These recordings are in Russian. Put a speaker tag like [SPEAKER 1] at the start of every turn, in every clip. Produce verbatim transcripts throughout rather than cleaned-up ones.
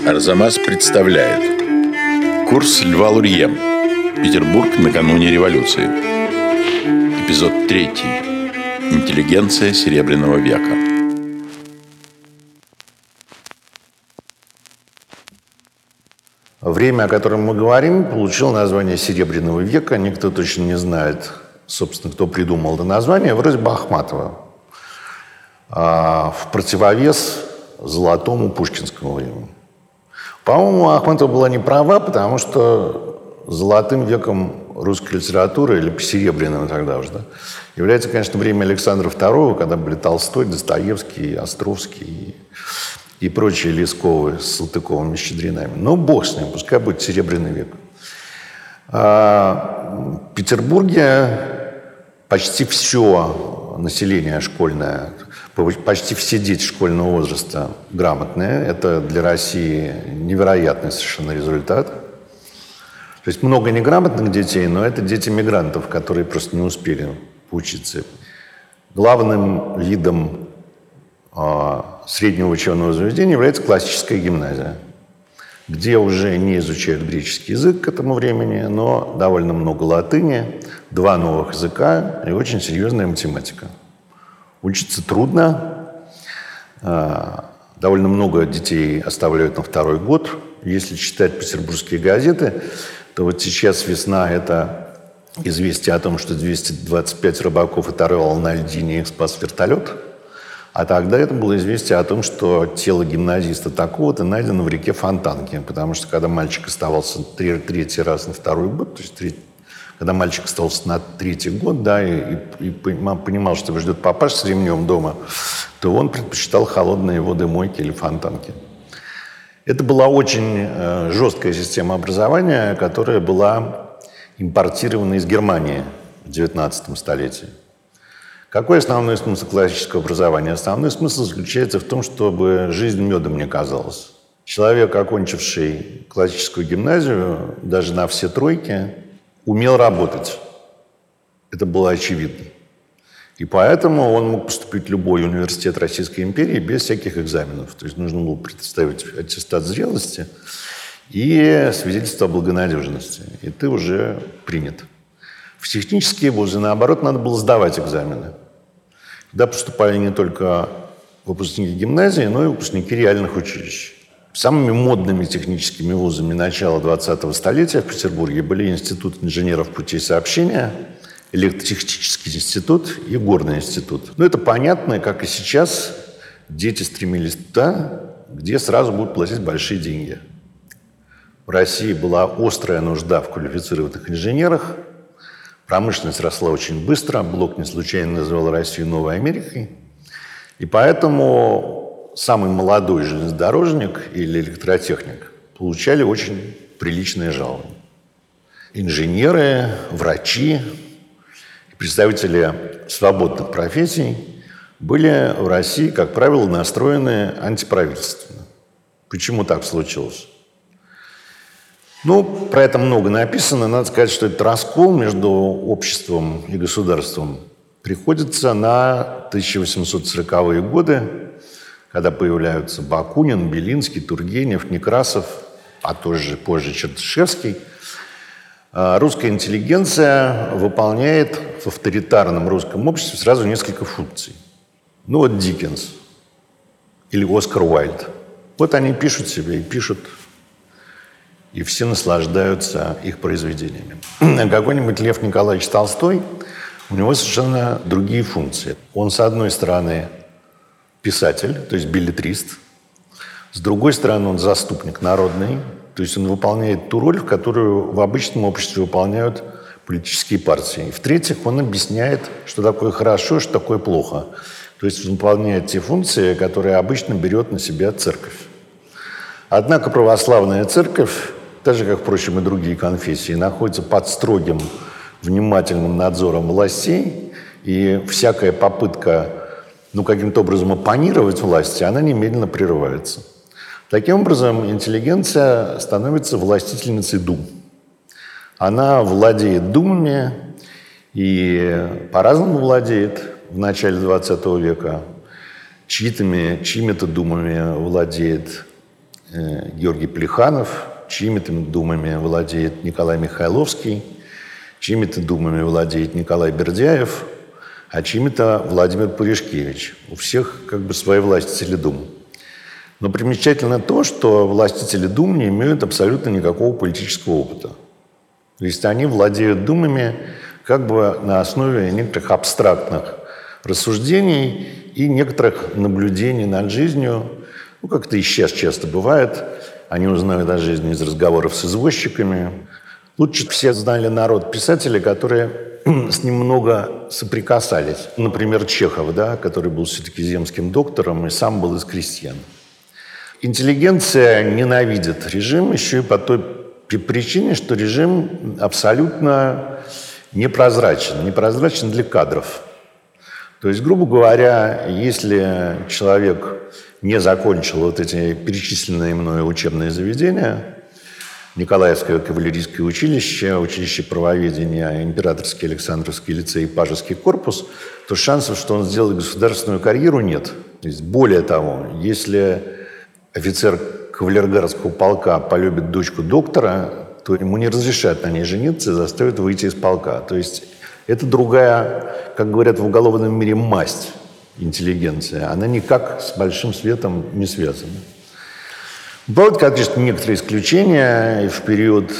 [SPEAKER 1] Арзамас представляет курс Льва Лурье. Петербург накануне революции. Эпизод третий. Интеллигенция Серебряного века.
[SPEAKER 2] Время, о котором мы говорим, получило название Серебряного века. Никто точно не знает, собственно, кто придумал это название. Вроде бы Ахматова. А в противовес золотому пушкинскому времени. По-моему, Ахматова была не права, потому что золотым веком русской литературы, или серебряным тогда уже, да, является, конечно, время Александра второго, когда были Толстой, Достоевский, Островский и, и прочие Лесковы с Салтыковыми, Щедринами. Но бог с ним, пускай будет Серебряный век. А в Петербурге почти все население школьное, почти все дети школьного возраста грамотные. Это для России невероятный совершенно результат. То есть много неграмотных детей, но это дети мигрантов, которые просто не успели поучиться. Главным видом э, среднего учебного заведения является классическая гимназия, где уже не изучают греческий язык к этому времени, но довольно много латыни, два новых языка и очень серьезная математика. Учиться трудно. Довольно много детей оставляют на второй год. Если читать петербургские газеты, то вот сейчас весна – это известие о том, что двести двадцать пять рыбаков оторвало на льдине, их спас вертолет. А тогда это было известие о том, что тело гимназиста такого-то найдено в реке Фонтанке. Потому что когда мальчик оставался третий раз на второй год, то есть третий, когда мальчик остался на третий год, да, и, и, и понимал, что его ждет папаша с ремнем дома, то он предпочитал холодные воды мойки или фонтанки. Это была очень э, жесткая система образования, которая была импортирована из Германии в девятнадцатом столетии. Какой основной смысл классического образования? Основной смысл заключается в том, чтобы жизнь медом не казалась. Человек, окончивший классическую гимназию, даже на все тройки, умел работать. Это было очевидно. И поэтому он мог поступить в любой университет Российской империи без всяких экзаменов. То есть нужно было представить аттестат зрелости и свидетельство о благонадежности. И ты уже принят. В технические вузы, наоборот, надо было сдавать экзамены. Туда поступали не только выпускники гимназии, но и выпускники реальных училищ. Самыми модными техническими вузами начала двадцатого столетия в Петербурге были Институт инженеров путей сообщения, Электротехнический институт и Горный институт. Но это понятно, как и сейчас дети стремились туда, где сразу будут платить большие деньги. В России была острая нужда в квалифицированных инженерах. Промышленность росла очень быстро. Блок не случайно называл Россию Новой Америкой. И поэтому самый молодой железнодорожник или электротехник получали очень приличные жалования. Инженеры, врачи, представители свободных профессий были в России, как правило, настроены антиправительственно. Почему так случилось? Ну, про это много написано. Надо сказать, что этот раскол между обществом и государством приходится на тысяча восемьсот сороковые годы, когда появляются Бакунин, Белинский, Тургенев, Некрасов, а тоже позже Чернышевский. Русская интеллигенция выполняет в авторитарном русском обществе сразу несколько функций. Ну вот Диккенс или Оскар Уайльд. Вот они пишут себе и пишут, и все наслаждаются их произведениями. Какой-нибудь Лев Николаевич Толстой, у него совершенно другие функции. Он, с одной стороны, писатель, то есть беллетрист. С другой стороны, он заступник народный. То есть он выполняет ту роль, в которую в обычном обществе выполняют политические партии. И в-третьих, он объясняет, что такое хорошо, что такое плохо. То есть он выполняет те функции, которые обычно берет на себя церковь. Однако православная церковь, так же, как, впрочем, и другие конфессии, находится под строгим, внимательным надзором властей, и всякая попытка, ну, каким-то образом оппонировать власти, она немедленно прерывается. Таким образом, интеллигенция становится властительницей дум. Она владеет думами и по-разному владеет в начале двадцатого века. Чьими-то, чьими-то думами владеет Георгий Плеханов, чьими-то думами владеет Николай Михайловский, чьими-то думами владеет Николай Бердяев, а чьими-то Владимир Пуришкевич. У всех как бы свои властители дум. Но примечательно то, что властители дум не имеют абсолютно никакого политического опыта. То есть они владеют думами как бы на основе некоторых абстрактных рассуждений и некоторых наблюдений над жизнью. Ну, как это и сейчас часто бывает. Они узнают о жизни из разговоров с извозчиками. Лучше все знали народ писателей, которые с ним много соприкасались. Например, Чехов, да, который был все-таки земским доктором и сам был из крестьян. Интеллигенция ненавидит режим еще и по той причине, что режим абсолютно непрозрачен. Непрозрачен для кадров. То есть, грубо говоря, если человек не закончил вот эти перечисленные мною учебные заведения, Николаевское кавалерийское училище, училище правоведения, Императорский Александровский лицей и Пажеский корпус, то шансов, что он сделает государственную карьеру, нет. То есть, более того, если офицер кавалергардского полка полюбит дочку доктора, то ему не разрешат на ней жениться и заставят выйти из полка. То есть это другая, как говорят в уголовном мире, масть интеллигенция. Она никак с большим светом не связана. Бывают, конечно, некоторые исключения. И в период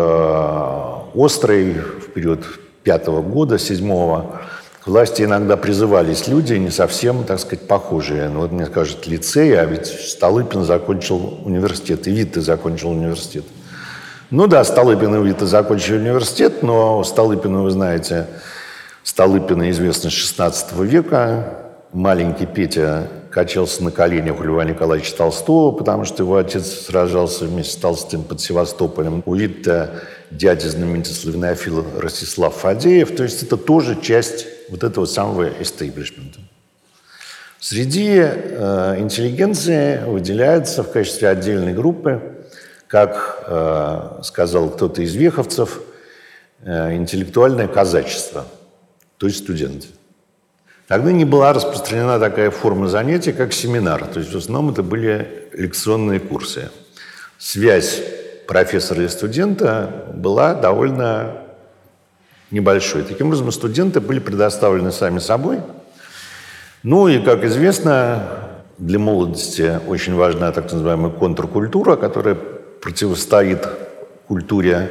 [SPEAKER 2] э, острый, в период пятого года, седьмого, к власти иногда призывались люди, не совсем, так сказать, похожие. Ну, вот мне скажут, лицей, а ведь Столыпин закончил университет, и Витте закончил университет. Ну да, Столыпин и Витте закончили университет, но Столыпина, вы знаете, Столыпина известна с шестнадцатого века. Маленький Петя качался на коленях у Льва Николаевича Толстого, потому что его отец сражался вместе с Толстым под Севастополем. У Витте дядя знаменитый славянофил Ростислав Фадеев. То есть это тоже часть вот этого самого эстеблишмента. Среди э, интеллигенции выделяется в качестве отдельной группы, как э, сказал кто-то из веховцев, э, интеллектуальное казачество, то есть студенты. Тогда не была распространена такая форма занятий, как семинар. То есть в основном это были лекционные курсы. Связь профессора и студента была довольно небольшой. Таким образом, студенты были предоставлены сами собой. Ну и, как известно, для молодости очень важна так называемая контркультура, которая противостоит культуре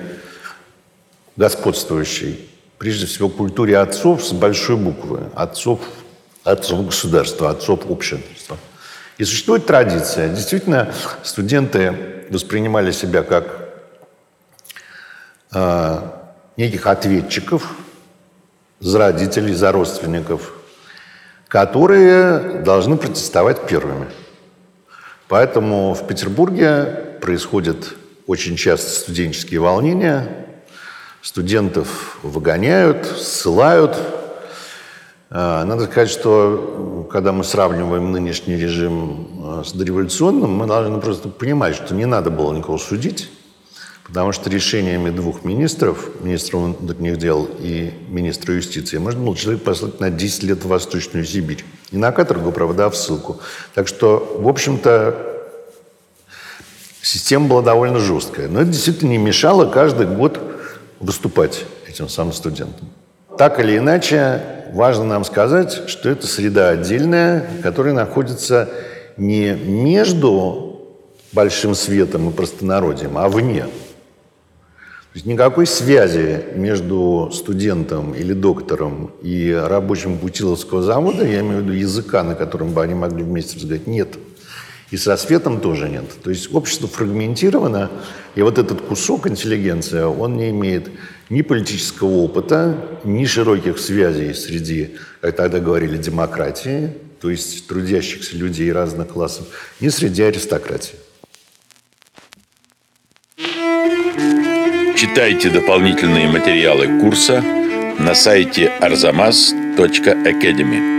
[SPEAKER 2] господствующей. Прежде всего, культуре отцов с большой буквы. Отцов, отцов государства, отцов общества. И существует традиция. Действительно, студенты воспринимали себя как э, неких ответчиков за родителей, за родственников, которые должны протестовать первыми. Поэтому в Петербурге происходят очень часто студенческие волнения. Студентов выгоняют, ссылают. Надо сказать, что когда мы сравниваем нынешний режим с дореволюционным, мы должны просто понимать, что не надо было никого судить, потому что решениями двух министров, министра внутренних дел и министра юстиции, можно было человека послать на десять лет в Восточную Сибирь. Не на каторгу, правда, а в ссылку. Так что, в общем-то, система была довольно жесткая. Но это действительно не мешало каждый год выступать этим самым студентам. Так или иначе, важно нам сказать, что это среда отдельная, которая находится не между большим светом и простонародьем, а вне. То есть никакой связи между студентом или доктором и рабочим Путиловского завода, я имею в виду языка, на котором бы они могли вместе разговаривать, нет. И со светом тоже нет. То есть общество фрагментировано, и вот этот кусок интеллигенции, он не имеет ни политического опыта, ни широких связей среди, как тогда говорили, демократии, то есть трудящихся людей разных классов, ни среди аристократии.
[SPEAKER 1] Читайте дополнительные материалы курса на сайте арзамас точка академи.